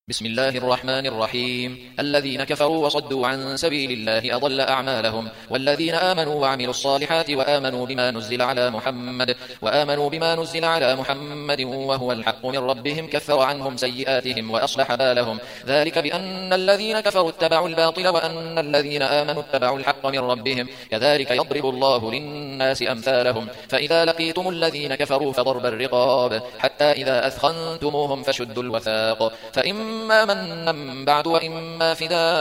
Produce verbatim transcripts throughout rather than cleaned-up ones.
بسم الله الرحمن الرحيم. الذين كفروا وصدوا عن سبيل الله أضل أعمالهم، والذين آمنوا وعملوا الصالحات وآمنوا بما نزل على محمد وآمنوا بما نزل على محمد وهو الحق من ربهم كفر عنهم سيئاتهم وأصلح بالهم، ذلك بأن الذين كفروا اتبعوا الباطل وأن الذين آمنوا اتبعوا الحق من ربهم، كذلك يضرب الله للناس أمثالهم. فإذا لقيتم الذين كفروا فضرب الرقاب حتى إذا أثخنتموهم فشدوا الوثاق، فإما منا بعد وإما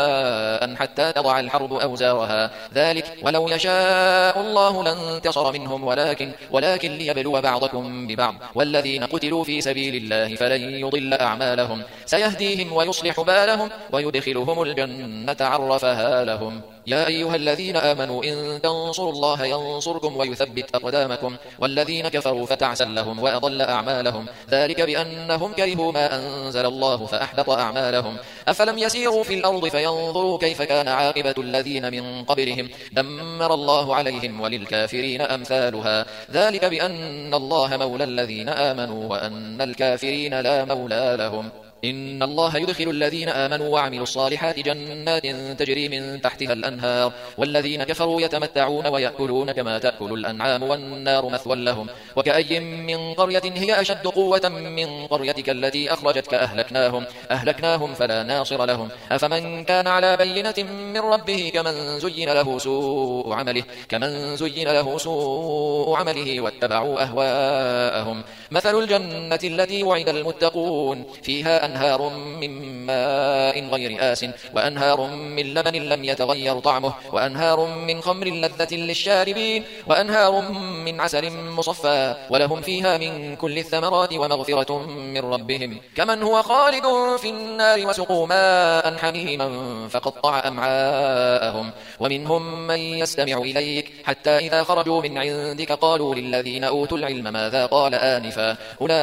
فداء حتى تضع الحرب أوزارها، ذلك ولو يشاء الله لانتصر منهم ولكن, ولكن ليبلو بعضكم ببعض، والذين قتلوا في سبيل الله فلن يضل أعمالهم، سيهديهم ويصلح بالهم ويدخلهم الجنة عرفها لهم. يا أيها الذين آمنوا إن تنصروا الله ينصركم ويثبت أقدامكم، والذين كفروا فتعسا لهم وأضل أعمالهم، ذلك بأنهم كرهوا ما أنزل الله فأحبط أعمالهم. أفلم يسيروا في الأرض فينظروا كيف كان عاقبة الذين من قبلهم، دمر الله عليهم وللكافرين أمثالها، ذلك بأن الله مولى الذين آمنوا وأن الكافرين لا مولى لهم. إن الله يدخل الذين آمنوا وعملوا الصالحات جنات تجري من تحتها الأنهار، والذين كفروا يتمتعون ويأكلون كما تأكل الأنعام والنار مثوى لهم. وكأي من قرية هي أشد قوة من قريتك التي أخرجتك أهلكناهم, أهلكناهم فلا ناصر لهم. أفمن كان على بينة من ربه كمن زين له سوء عمله, كمن زين له سوء عمله واتبعوا أهواءهم. مثل الجنة التي وعد المتقون فيها أنهار من ماء غير آسن وأنهار من لبن لم يتغير طعمه وأنهار من خمر لذة للشاربين وأنهار من عسل مصفى ولهم فيها من كل الثمرات ومغفرة من ربهم، كمن هو خالد في النار وسقوا ماء حميما فقطع أمعاءهم. ومنهم من يستمع إليك حتى إذا خرجوا من عندك قالوا للذين أوتوا العلم ماذا قال آنفا،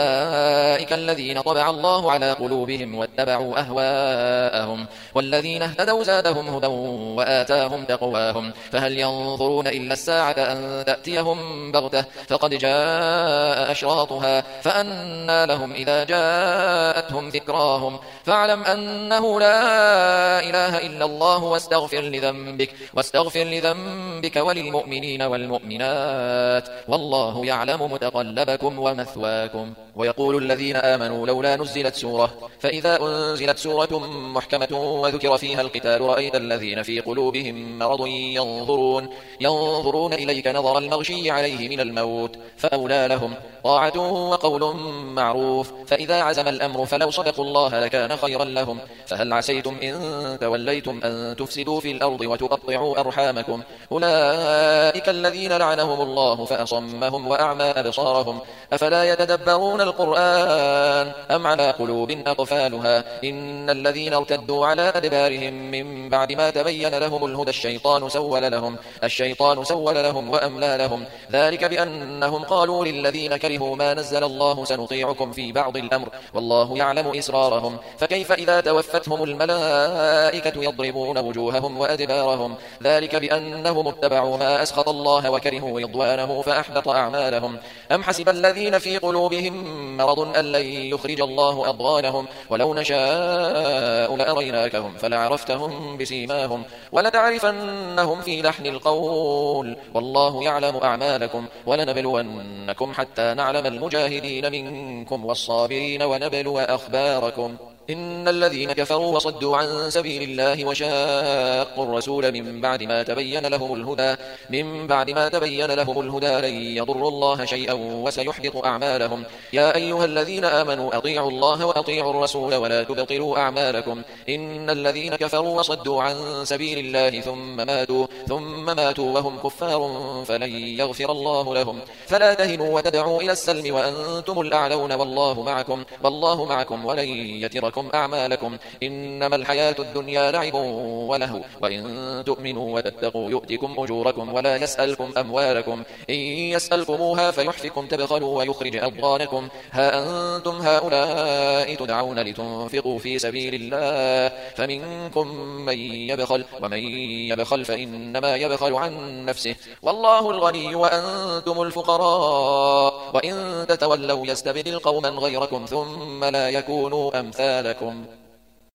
أولئك الذين طبع الله على قلوبهم واتبعوا أهواءهم، والذين اهتدوا زادهم هدى وآتاهم تقواهم. فهل ينظرون إلا الساعة أن تأتيهم بغتة فقد جاء أشراطها فأنى لهم إذا جاءتهم ذكراهم. فاعلم أنه لا إله إلا الله واستغفر لذنبك, واستغفر لذنبك وللمؤمنين والمؤمنات، والله يعلم متقلبكم ومثواكم. ويقول الذين آمنوا لولا نزلت سورة، فإذا أنزلت سورة محكمة وذكر فيها القتال رأيت الذين في قلوبهم مرض ينظرون, ينظرون إليك نظر المغشي عليه من الموت، فأولى لهم طاعة وقول معروف. فإذا عزم الأمر فلو صدقوا الله لكان خيرا لهم. فهل عسيتم إن توليتم أن تفسدوا في الأرض وتقطعوا أرحامكم، أولئك الذين لعنهم الله فأصمهم وأعمى أبصارهم، أفلا يتدبرون القرآن أم على قلوب أقفالها. إن الذين ارتدوا على أدبارهم من بعد ما تبين لهم الهدى الشيطان سول لهم, الشيطان سول لهم وأملى لهم، ذلك بأنهم قالوا للذين كرهوا ما نزل الله سنطيعكم في بعض الأمر والله يعلم إسرارهم. فكيف إذا توفتهم الملائكة يضربون وجوههم وأدبارهم، ذلك بأنهم اتبعوا ما أسخط الله وكرهوا رضوانه فأحبط أعمالهم. أم حسب الذين في قلوبهم مرض أن لن يخرج الله أضغانهم، ولو نشاء لأريناكهم فلعرفتهم بسيماهم ولتعرفنهم في لحن القول، والله يعلم أعمالكم. ولنبلونكم حتى نعلم المجاهدين منكم والصابرين ونبلو أخباركم. إن الذين كفروا وصدوا عن سبيل الله وشاقوا الرسول من بعد ما تبين لهم الهدى من بعد ما تبين لهم الهدى لن يضروا الله شيئا وسيحبط أعمالهم. يا أيها الذين آمنوا أطيعوا الله وأطيعوا الرسول ولا تبطلوا أعمالكم. إن الذين كفروا وصدوا عن سبيل الله ثم ماتوا ثم ماتوا وهم كفار فلن يغفر الله لهم. فلا تهنوا وتدعوا إلى السلم وأنتم الأعلون والله معكم, والله معكم ولن يتركم أعمالكم. إنما الحياة الدنيا لعب ولهو وإن تؤمنوا وتتقوا يؤتكم أجوركم ولا يسألكم أموالكم. إن يسألكموها فيحفكم تبخلوا ويخرج أضغانكم. ها أنتم هؤلاء تدعون لتنفقوا في سبيل الله فمنكم من يبخل, ومن يبخل فإنما يبخل عن نفسه والله الغني وأنتم الفقراء وإن تتولوا يستبدل قوما غيركم ثم لا يكونوا أمثالكم.